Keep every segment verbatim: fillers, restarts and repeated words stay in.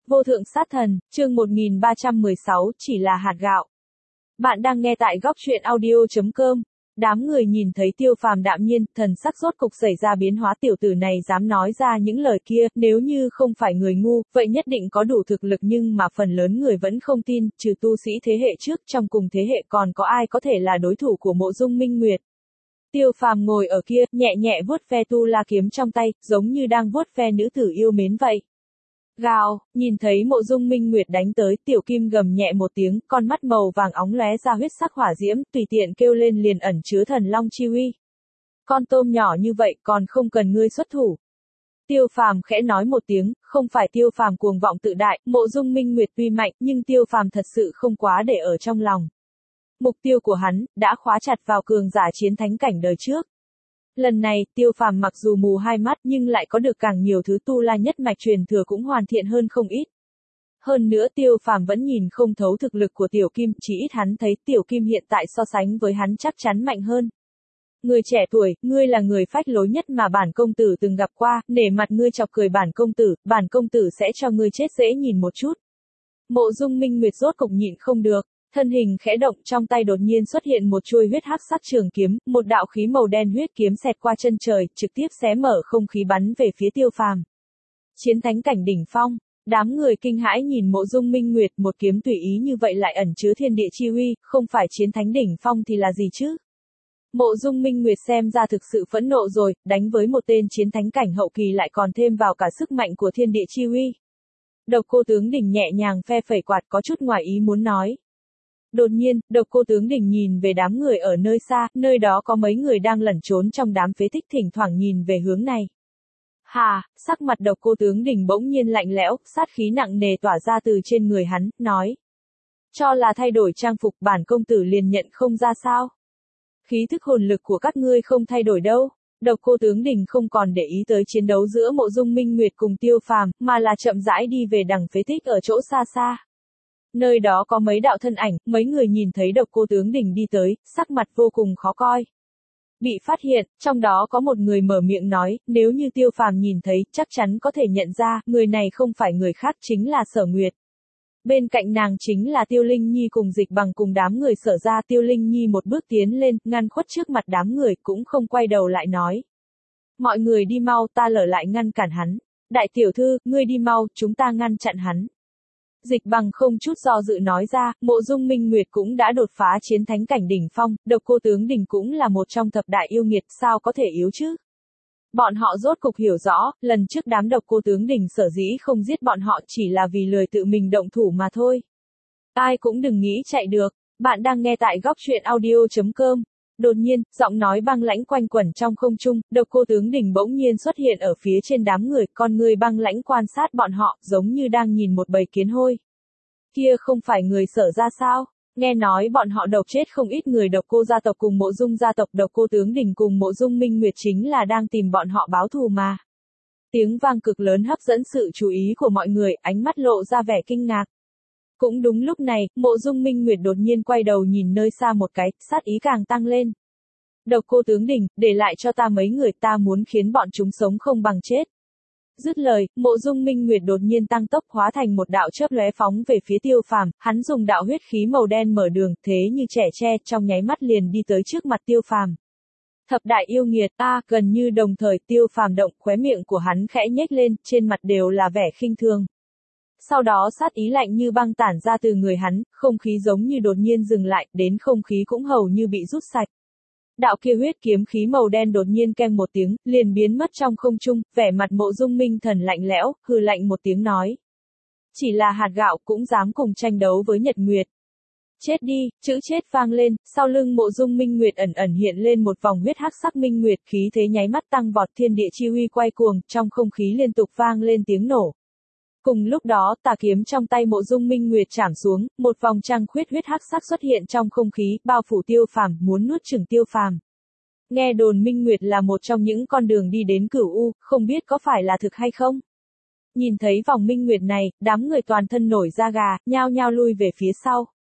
Vô thượng sát thần, chương một nghìn ba trăm mười sáu, chỉ là hạt gạo. Bạn đang nghe tại góc truyện audio chấm com. Đám người nhìn thấy Tiêu Phàm đạm nhiên, thần sắc rốt cục xảy ra biến hóa, tiểu tử này dám nói ra những lời kia, nếu như không phải người ngu, vậy nhất định có đủ thực lực, nhưng mà phần lớn người vẫn không tin, trừ tu sĩ thế hệ trước, trong cùng thế hệ còn có ai có thể là đối thủ của Mộ Dung Minh Nguyệt. Tiêu Phàm ngồi ở kia, nhẹ nhẹ vuốt ve tu la kiếm trong tay, giống như đang vuốt ve nữ tử yêu mến vậy. Gào, nhìn thấy Mộ Dung Minh Nguyệt đánh tới, Tiểu Kim gầm nhẹ một tiếng, con mắt màu vàng óng lóe ra huyết sắc hỏa diễm, tùy tiện kêu lên liền ẩn chứa thần long chi uy. Con tôm nhỏ như vậy còn không cần ngươi xuất thủ. Tiêu Phàm khẽ nói một tiếng, không phải Tiêu Phàm cuồng vọng tự đại, Mộ Dung Minh Nguyệt tuy mạnh, nhưng Tiêu Phàm thật sự không quá để ở trong lòng. Mục tiêu của hắn đã khóa chặt vào cường giả chiến thánh cảnh đời trước. Lần này, Tiêu Phàm mặc dù mù hai mắt nhưng lại có được càng nhiều thứ tu la nhất mạch truyền thừa cũng hoàn thiện hơn không ít. Hơn nữa Tiêu Phàm vẫn nhìn không thấu thực lực của Tiểu Kim, chỉ ít hắn thấy Tiểu Kim hiện tại so sánh với hắn chắc chắn mạnh hơn. Người trẻ tuổi, ngươi là người phách lối nhất mà bản công tử từng gặp qua, nể mặt ngươi chọc cười bản công tử, bản công tử sẽ cho ngươi chết dễ nhìn một chút. Mộ Dung Minh Nguyệt rốt cục nhịn không được. Thân hình khẽ động, trong tay đột nhiên xuất hiện một chuôi huyết hắc sắc trường kiếm, một đạo khí màu đen huyết kiếm xẹt qua chân trời, trực tiếp xé mở không khí bắn về phía Tiêu Phàm. Chiến thánh cảnh đỉnh phong, đám người kinh hãi nhìn Mộ Dung Minh Nguyệt, một kiếm tùy ý như vậy lại ẩn chứa thiên địa chi uy, không phải chiến thánh đỉnh phong thì là gì chứ? Mộ Dung Minh Nguyệt xem ra thực sự phẫn nộ rồi, đánh với một tên chiến thánh cảnh hậu kỳ lại còn thêm vào cả sức mạnh của thiên địa chi uy. Độc Cô Tướng Đỉnh nhẹ nhàng phe phẩy quạt, có chút ngoài ý muốn nói. Đột nhiên, Độc Cô Tướng Đỉnh nhìn về đám người ở nơi xa, nơi đó có mấy người đang lẩn trốn trong đám phế tích, thỉnh thoảng nhìn về hướng này. Hà, sắc mặt Độc Cô Tướng Đỉnh bỗng nhiên lạnh lẽo, sát khí nặng nề tỏa ra từ trên người hắn, nói. Cho là thay đổi trang phục, bản công tử liền nhận không ra sao? Khí thức hồn lực của các ngươi không thay đổi đâu. Độc Cô Tướng Đỉnh không còn để ý tới chiến đấu giữa Mộ Dung Minh Nguyệt cùng Tiêu Phàm, mà là chậm rãi đi về đằng phế tích ở chỗ xa xa. Nơi đó có mấy đạo thân ảnh, mấy người nhìn thấy Độc Cô Tướng Đỉnh đi tới, sắc mặt vô cùng khó coi. Bị phát hiện, trong đó có một người mở miệng nói, nếu như Tiêu Phàm nhìn thấy, chắc chắn có thể nhận ra, người này không phải người khác chính là Sở Nguyệt. Bên cạnh nàng chính là Tiêu Linh Nhi cùng Dịch Bằng cùng đám người Sở ra. Tiêu Linh Nhi một bước tiến lên, ngăn khuất trước mặt đám người, cũng không quay đầu lại nói. Mọi người đi mau, ta lở lại ngăn cản hắn. Đại tiểu thư, ngươi đi mau, chúng ta ngăn chặn hắn. Dịch Bằng không chút do dự nói ra, Mộ Dung Minh Nguyệt cũng đã đột phá chiến thánh cảnh đỉnh phong, Độc Cô Tướng Đỉnh cũng là một trong thập đại yêu nghiệt, sao có thể yếu chứ? Bọn họ rốt cục hiểu rõ, lần trước đám Độc Cô Tướng Đỉnh sở dĩ không giết bọn họ chỉ là vì lười tự mình động thủ mà thôi. Ai cũng đừng nghĩ chạy được, bạn đang nghe tại góc truyện audio chấm com. Đột nhiên, giọng nói băng lãnh quanh quẩn trong không trung, Độc Cô Tướng Đỉnh bỗng nhiên xuất hiện ở phía trên đám người, con người băng lãnh quan sát bọn họ, giống như đang nhìn một bầy kiến hôi. Kia không phải người Sở ra sao? Nghe nói bọn họ độc chết không ít người Độc Cô gia tộc cùng Mộ Dung gia tộc, Độc Cô Tướng Đỉnh cùng Mộ Dung Minh Nguyệt chính là đang tìm bọn họ báo thù mà. Tiếng vang cực lớn hấp dẫn sự chú ý của mọi người, ánh mắt lộ ra vẻ kinh ngạc. Cũng đúng lúc này, Mộ Dung Minh Nguyệt đột nhiên quay đầu nhìn nơi xa một cái, sát ý càng tăng lên. Độc Cô Tướng Đỉnh, để lại cho ta mấy người, ta muốn khiến bọn chúng sống không bằng chết. Dứt lời, Mộ Dung Minh Nguyệt đột nhiên tăng tốc hóa thành một đạo chớp lóe phóng về phía Tiêu Phàm, hắn dùng đạo huyết khí màu đen mở đường, thế như trẻ tre, trong nháy mắt liền đi tới trước mặt Tiêu Phàm. Thập đại yêu nghiệt, a, gần như đồng thời, Tiêu Phàm động, khóe miệng của hắn khẽ nhếch lên, trên mặt đều là vẻ khinh thường. Sau đó sát ý lạnh như băng tản ra từ người hắn, không khí giống như đột nhiên dừng lại, đến không khí cũng hầu như bị rút sạch. Đạo kia huyết kiếm khí màu đen đột nhiên keng một tiếng, liền biến mất trong không trung, vẻ mặt Mộ Dung Minh Thần lạnh lẽo, hừ lạnh một tiếng nói. Chỉ là hạt gạo cũng dám cùng tranh đấu với Nhật Nguyệt. Chết đi, chữ chết vang lên, sau lưng Mộ Dung Minh Nguyệt ẩn ẩn hiện lên một vòng huyết hắc sắc minh nguyệt, khí thế nháy mắt tăng vọt, thiên địa chi uy quay cuồng, trong không khí liên tục vang lên tiếng nổ. Cùng lúc đó, tà kiếm trong tay Mộ Dung Minh Nguyệt chảm xuống, một vòng trăng khuyết huyết hắc sắc xuất hiện trong không khí, bao phủ Tiêu Phàm, muốn nuốt chửng Tiêu Phàm. Nghe đồn Minh Nguyệt là một trong những con đường đi đến Cửu U, không biết có phải là thực hay không? Nhìn thấy vòng Minh Nguyệt này, đám người toàn thân nổi da gà, nhao nhao lui về phía sau.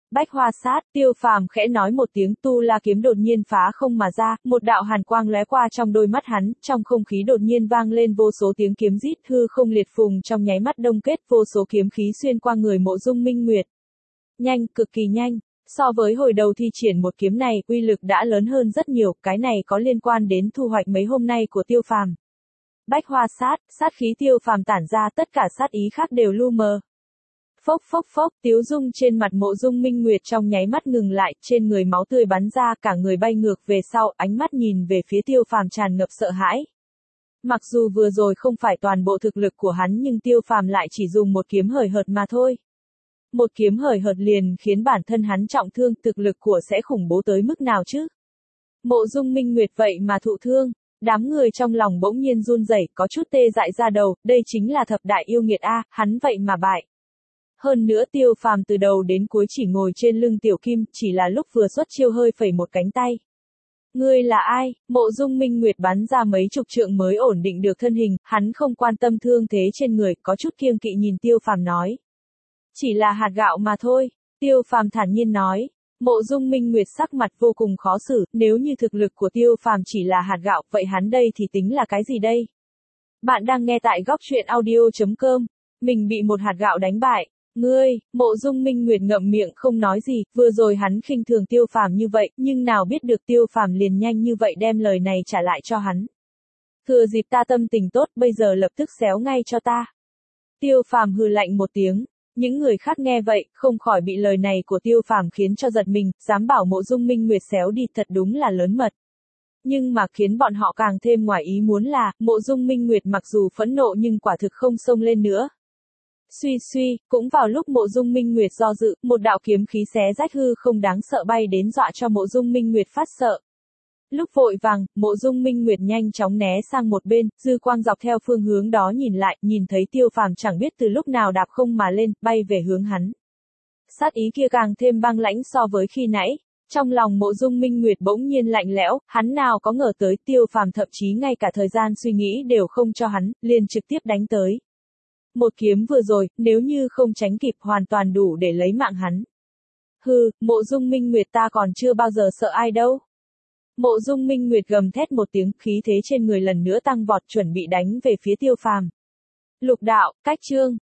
Bách Hoa Sát, Tiêu Phàm khẽ nói một tiếng, tu la kiếm đột nhiên phá không mà ra, một đạo hàn quang lóe qua trong đôi mắt hắn, trong không khí đột nhiên vang lên vô số tiếng kiếm rít, hư không liệt phùng trong nháy mắt đông kết, vô số kiếm khí xuyên qua người Mộ Dung Minh Nguyệt. Nhanh, cực kỳ nhanh. So với hồi đầu thi triển một kiếm này, uy lực đã lớn hơn rất nhiều, cái này có liên quan đến thu hoạch mấy hôm nay của Tiêu Phàm. Bách Hoa Sát, sát khí Tiêu Phàm tản ra, tất cả sát ý khác đều lu mờ. Phốc phốc phốc, tiếu dung trên mặt Mộ Dung Minh Nguyệt trong nháy mắt ngừng lại, trên người máu tươi bắn ra, cả người bay ngược về sau, ánh mắt nhìn về phía Tiêu Phàm tràn ngập sợ hãi. Mặc dù vừa rồi không phải toàn bộ thực lực của hắn nhưng Tiêu Phàm lại chỉ dùng một kiếm hời hợt mà thôi. Một kiếm hời hợt liền khiến bản thân hắn trọng thương, thực lực của sẽ khủng bố tới mức nào chứ? Mộ Dung Minh Nguyệt vậy mà thụ thương, đám người trong lòng bỗng nhiên run rẩy, có chút tê dại ra đầu, đây chính là thập đại yêu nghiệt a, hắn vậy mà bại. Hơn nữa Tiêu Phàm từ đầu đến cuối chỉ ngồi trên lưng Tiểu Kim, chỉ là lúc vừa xuất chiêu hơi phẩy một cánh tay. Ngươi là ai? Mộ Dung Minh Nguyệt bắn ra mấy chục trượng mới ổn định được thân hình, hắn không quan tâm thương thế trên người, có chút kiêng kỵ nhìn Tiêu Phàm nói. Chỉ là hạt gạo mà thôi, Tiêu Phàm thản nhiên nói. Mộ Dung Minh Nguyệt sắc mặt vô cùng khó xử, nếu như thực lực của Tiêu Phàm chỉ là hạt gạo, vậy hắn đây thì tính là cái gì đây? Bạn đang nghe tại góc truyện audio chấm com, mình bị một hạt gạo đánh bại. Ngươi, Mộ Dung Minh Nguyệt ngậm miệng không nói gì, vừa rồi hắn khinh thường Tiêu Phàm như vậy, nhưng nào biết được Tiêu Phàm liền nhanh như vậy đem lời này trả lại cho hắn. Thừa dịp ta tâm tình tốt, bây giờ lập tức xéo ngay cho ta. Tiêu Phàm hừ lạnh một tiếng, những người khác nghe vậy, không khỏi bị lời này của Tiêu Phàm khiến cho giật mình, dám bảo Mộ Dung Minh Nguyệt xéo đi thật đúng là lớn mật. Nhưng mà khiến bọn họ càng thêm ngoài ý muốn là, Mộ Dung Minh Nguyệt mặc dù phẫn nộ nhưng quả thực không xông lên nữa. Suy suy, cũng vào lúc Mộ Dung Minh Nguyệt do dự, một đạo kiếm khí xé rách hư không đáng sợ bay đến dọa cho Mộ Dung Minh Nguyệt phát sợ. Lúc vội vàng, Mộ Dung Minh Nguyệt nhanh chóng né sang một bên, dư quang dọc theo phương hướng đó nhìn lại, nhìn thấy Tiêu Phàm chẳng biết từ lúc nào đạp không mà lên, bay về hướng hắn. Sát ý kia càng thêm băng lãnh so với khi nãy. Trong lòng Mộ Dung Minh Nguyệt bỗng nhiên lạnh lẽo, hắn nào có ngờ tới Tiêu Phàm thậm chí ngay cả thời gian suy nghĩ đều không cho hắn, liền trực tiếp đánh tới. Một kiếm vừa rồi, nếu như không tránh kịp hoàn toàn đủ để lấy mạng hắn. Hừ, Mộ Dung Minh Nguyệt ta còn chưa bao giờ sợ ai đâu. Mộ Dung Minh Nguyệt gầm thét một tiếng, khí thế trên người lần nữa tăng vọt chuẩn bị đánh về phía Tiêu Phàm. Lục đạo, cách chương.